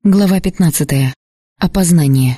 Глава 15. Опознание.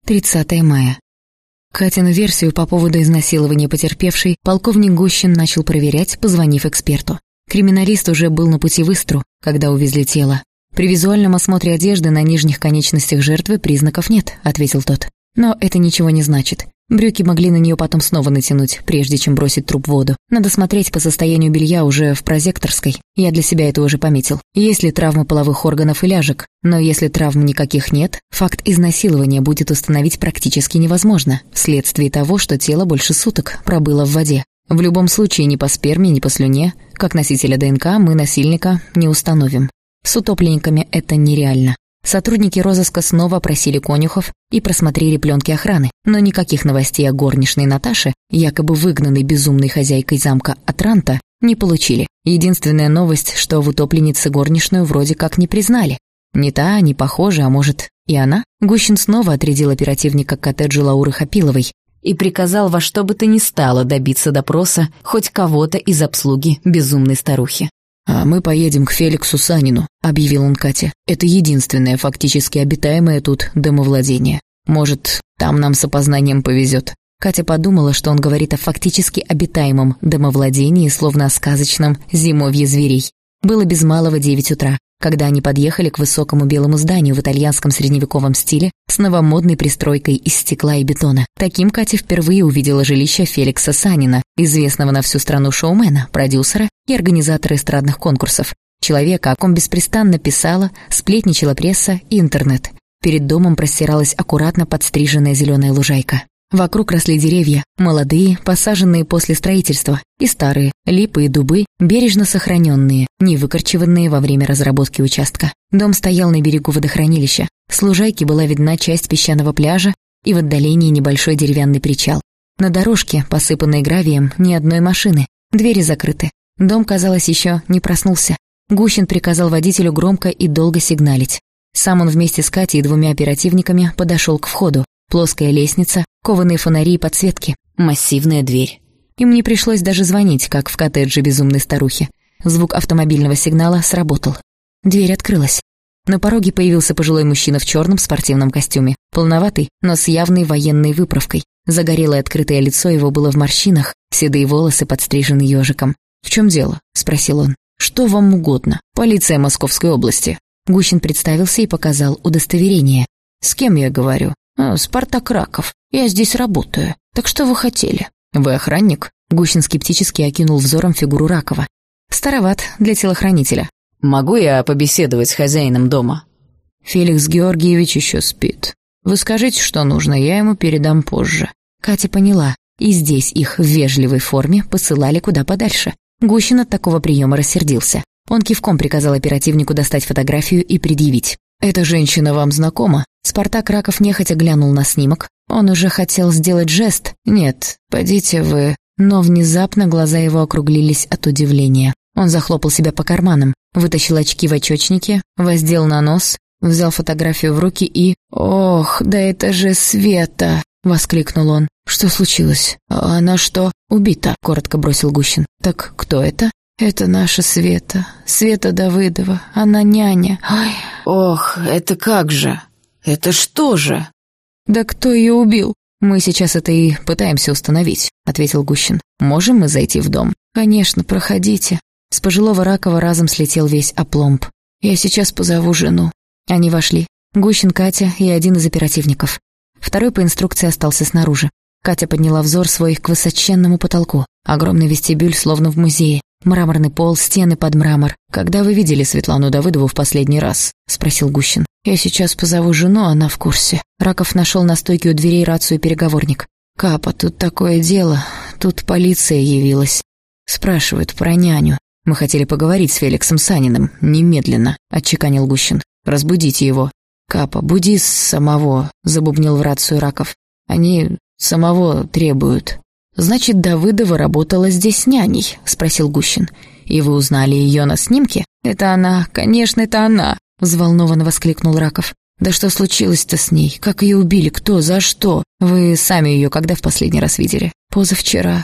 30 мая. Катину версию по поводу изнасилования потерпевшей полковник Гущин начал проверять, позвонив эксперту. Криминалист уже был на пути в Истру, когда увезли тело. «При визуальном осмотре одежды на нижних конечностях жертвы признаков нет», — ответил тот. «Но это ничего не значит. Брюки могли на нее потом снова натянуть, прежде чем бросить труп в воду. Надо смотреть по состоянию белья уже в прозекторской. Я для себя это уже пометил. Есть ли травмы половых органов и ляжек? Но если травм никаких нет, факт изнасилования будет установить практически невозможно, вследствие того, что тело больше суток пробыло в воде. В любом случае ни по сперме, ни по слюне, как носителя ДНК, мы насильника не установим. С утопленниками это нереально». Сотрудники розыска снова опросили конюхов и просмотрели пленки охраны, но никаких новостей о горничной Наташе, якобы выгнанной безумной хозяйкой замка Атранта, не получили. Единственная новость, что в утопленнице горничную вроде как не признали. Не та, не похожа, а может и она? Гущин снова отрядил оперативника к коттеджу Лауры Хапиловой и приказал во что бы то ни стало добиться допроса хоть кого-то из обслуги безумной старухи. «А мы поедем к Феликсу Санину», — объявил он Кате. «Это единственное фактически обитаемое тут домовладение. Может, там нам с опознанием повезет». Катя подумала, что он говорит о фактически обитаемом домовладении, словно о сказочном зимовье зверей. Было без малого 9 утра, когда они подъехали к высокому белому зданию в итальянском средневековом стиле с новомодной пристройкой из стекла и бетона. Таким Катя впервые увидела жилище Феликса Санина, известного на всю страну шоумена, продюсера и организатора эстрадных конкурсов. Человека, о ком беспрестанно писала, сплетничала пресса и интернет. Перед домом простиралась аккуратно подстриженная зеленая лужайка. Вокруг росли деревья, молодые, посаженные после строительства, и старые, липы и дубы, бережно сохраненные, не выкорчеванные во время разработки участка. Дом стоял на берегу водохранилища. С лужайки была видна часть песчаного пляжа и в отдалении небольшой деревянный причал. На дорожке, посыпанной гравием, ни одной машины, двери закрыты. Дом, казалось, еще не проснулся. Гущин приказал водителю громко и долго сигналить. Сам он вместе с Катей и 2 оперативниками подошел к входу. Плоская лестница, кованые фонари и подсветки, массивная дверь. Им не пришлось даже звонить, как в коттедже безумной старухи. Звук автомобильного сигнала сработал. Дверь открылась. На пороге появился пожилой мужчина в черном спортивном костюме, полноватый, но с явной военной выправкой. Загорелое открытое лицо его было в морщинах, седые волосы подстрижены ежиком. «В чем дело?» — спросил он. «Что вам угодно? Полиция Московской области». Гущин представился и показал удостоверение. «С кем я говорю?» «Спартак Раков. Я здесь работаю. Так что вы хотели?» «Вы охранник?» Гущин скептически окинул взором фигуру Ракова. «Староват для телохранителя». «Могу я побеседовать с хозяином дома?» «Феликс Георгиевич еще спит. Вы скажите, что нужно, я ему передам позже». Катя поняла, и здесь их в вежливой форме посылали куда подальше. Гущин от такого приема рассердился. Он кивком приказал оперативнику достать фотографию и предъявить. «Эта женщина вам знакома?» Спартак Раков нехотя глянул на снимок. Он уже хотел сделать жест. «Нет, подите вы». Но внезапно глаза его округлились от удивления. Он захлопал себя по карманам, вытащил очки в очечнике, воздел на нос, взял фотографию в руки и... «Ох, да это же Света!» — воскликнул он. «Что случилось? Она что, убита?» — коротко бросил Гущин. «Так кто это?» «Это наша Света. Света Давыдова. Она няня. Ой!» «Ох, это как же? Это что же?» «Да кто ее убил?» «Мы сейчас это и пытаемся установить», — ответил Гущин. «Можем мы зайти в дом?» «Конечно, проходите». С пожилого Ракова разом слетел весь опломб. «Я сейчас позову жену». Они вошли. Гущин, Катя и один из оперативников. Второй по инструкции остался снаружи. Катя подняла взор свой к высоченному потолку. Огромный вестибюль, словно в музее. Мраморный пол, стены под мрамор. «Когда вы видели Светлану Давыдову в последний раз?» — спросил Гущин. «Я сейчас позову жену, она в курсе». Раков нашел на стойке у дверей рацию и переговорник. «Капа, тут такое дело. Тут полиция явилась. Спрашивают про няню. Мы хотели поговорить с Феликсом Саниным. Немедленно», — отчеканил Гущин. «Разбудите его». «Капа, буди самого», — забубнил в рацию Раков. «Они самого требуют». «Значит, Давыдова работала здесь няней?» — спросил Гущин. «И вы узнали ее на снимке?» «Это она, конечно, это она!» — взволнованно воскликнул Раков. «Да что случилось-то с ней? Как ее убили? Кто? За что? Вы сами ее когда в последний раз видели?» «Позавчера».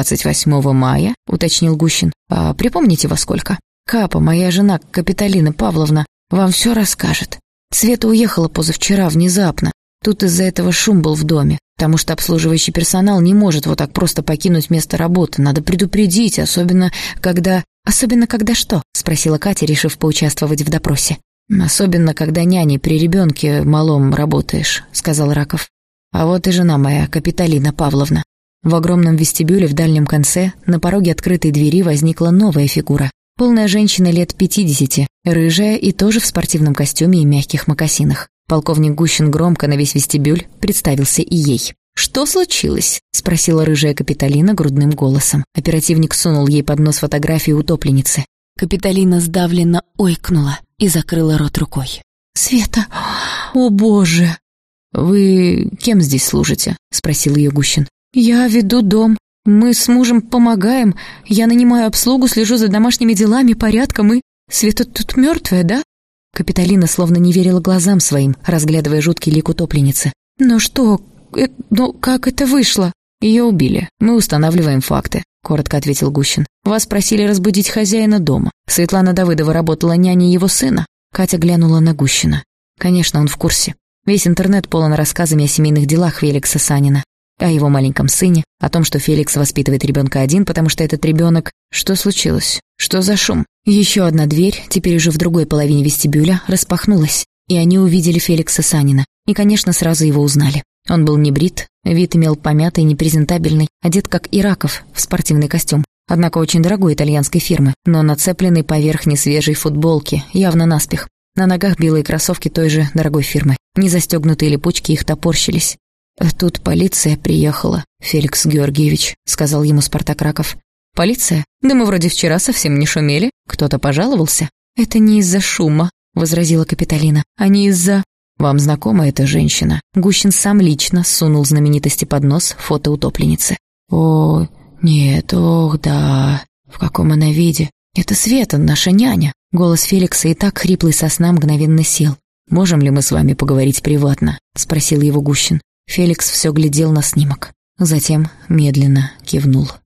28 мая?» — уточнил Гущин. «А припомните, во сколько?» «Капа, моя жена, Капитолина Павловна, вам все расскажет». Света уехала позавчера внезапно. Тут из-за этого шум был в доме, потому что обслуживающий персонал не может вот так просто покинуть место работы. Надо предупредить, особенно когда... «Особенно когда что?» — спросила Катя, решив поучаствовать в допросе. «Особенно, когда няней при ребенке малом работаешь», — сказал Раков. «А вот и жена моя, Капитолина Павловна». В огромном вестибюле в дальнем конце на пороге открытой двери возникла новая фигура. Полная женщина лет 50, рыжая и тоже в спортивном костюме и мягких мокасинах. Полковник Гущин громко на весь вестибюль представился и ей. «Что случилось?» — спросила рыжая Капитолина грудным голосом. Оперативник сунул ей под нос фотографию утопленницы. Капитолина сдавленно ойкнула и закрыла рот рукой. «Света! О, Боже!» «Вы кем здесь служите?» — спросил ее Гущин. «Я веду дом. Мы с мужем помогаем. Я нанимаю обслугу, слежу за домашними делами, порядком и... Света тут мертвая, да?» Капитолина словно не верила глазам своим, разглядывая жуткий лик утопленницы. «Но что? Ну, как это вышло?» «Ее убили. Мы устанавливаем факты», — коротко ответил Гущин. «Вас просили разбудить хозяина дома. Светлана Давыдова работала няней его сына». Катя глянула на Гущина. Конечно, он в курсе. Весь интернет полон рассказами о семейных делах Феликса Санина. О его маленьком сыне, о том, что Феликс воспитывает ребенка один, потому что этот ребенок... Что случилось? Что за шум? Еще одна дверь, теперь уже в другой половине вестибюля, распахнулась, и они увидели Феликса Санина. И, конечно, сразу его узнали. Он был не брит, вид имел помятый, непрезентабельный, одет как Ираков в спортивный костюм. Однако очень дорогой итальянской фирмы, но нацепленный поверх несвежей футболки, явно наспех. На ногах белые кроссовки той же дорогой фирмы. Незастегнутые липучки их топорщились. «Тут полиция приехала, Феликс Георгиевич», — сказал ему Спартак Раков. «Полиция? Да мы вроде вчера совсем не шумели. Кто-то пожаловался?» «Это не из-за шума», — возразила Капитолина, — «а не из-за...» «Вам знакома эта женщина?» Гущин сам лично сунул знаменитости под нос фото утопленницы. «О, нет, ох, да, в каком она виде? Это Света, наша няня». Голос Феликса и так хриплый со сна мгновенно сел. «Можем ли мы с вами поговорить приватно?» — спросил его Гущин. Феликс все глядел на снимок. Затем медленно кивнул.